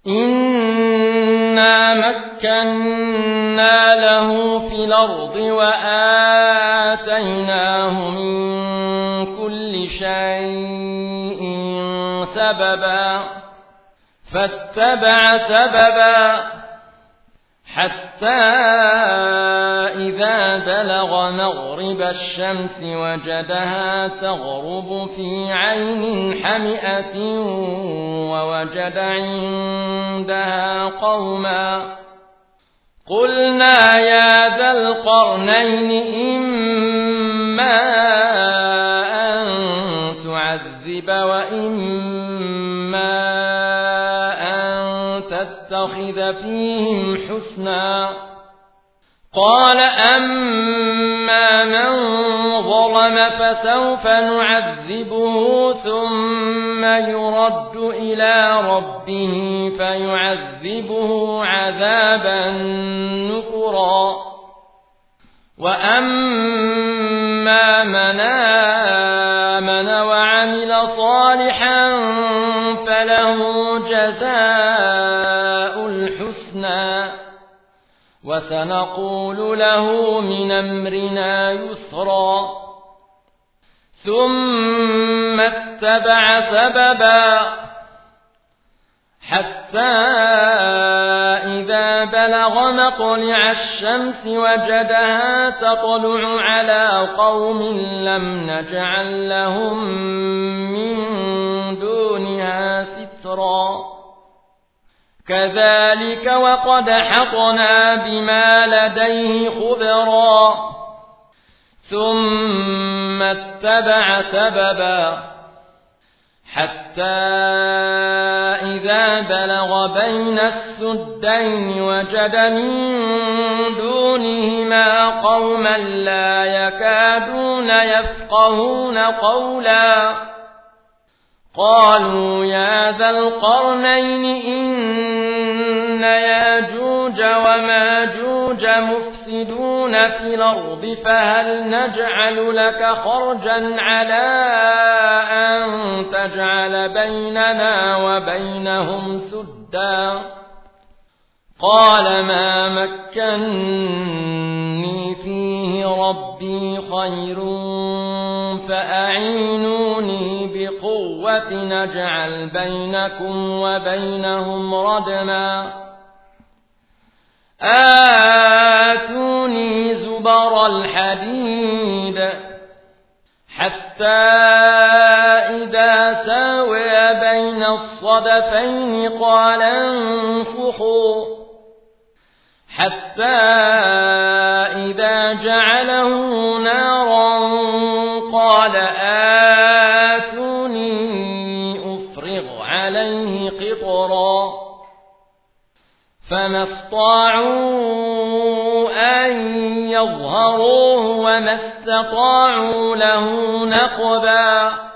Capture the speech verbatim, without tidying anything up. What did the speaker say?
إنا مكنا له في الأرض وآتيناه من كل شيء سببا فاتبع سببا حتى إذا بلغ مغرب الشمس وجدها تغرب في عين حمئة ووجد عندها قوما قلنا يا ذا القرنين إما أن تعذب وإما أن تتخذ فيهم حسنا قال أما من ظلم فسوف نعذبه ثم يرد إلى ربه فيعذبه عذابا نكرا وأما من آمن وعمل صالحا فله جزاء الحسنى وسنقول له من أمرنا يسرا ثم اتبع سببا حتى إذا بلغ مطلع الشمس وجدها تطلع على قوم لم نجعل لهم من دونها سترا كذلك وقد حطنا بما لديه خبرا ثم اتبع سببا حتى إذا بلغ بين السدين وجد من دونهما قوما لا يكادون يفقهون قولا قالوا يا ذا القرنين إن ياجوج وماجوج مفسدون في الأرض فهل نجعل لك خرجا على أن تجعل بيننا وبينهم سدا قال ما مكني فيه ربي خير فأعينوني بقوة نجعل بينكم وبينهم ردما آتوني زبر الحديد حتى إذا ساوي بين الصدفين قال انفخوا حتى إذا جعله نارا قال آتوني أفرغ عليه قطرا فما استطاعوا أن يظهروه وما استطاعوا له نقبا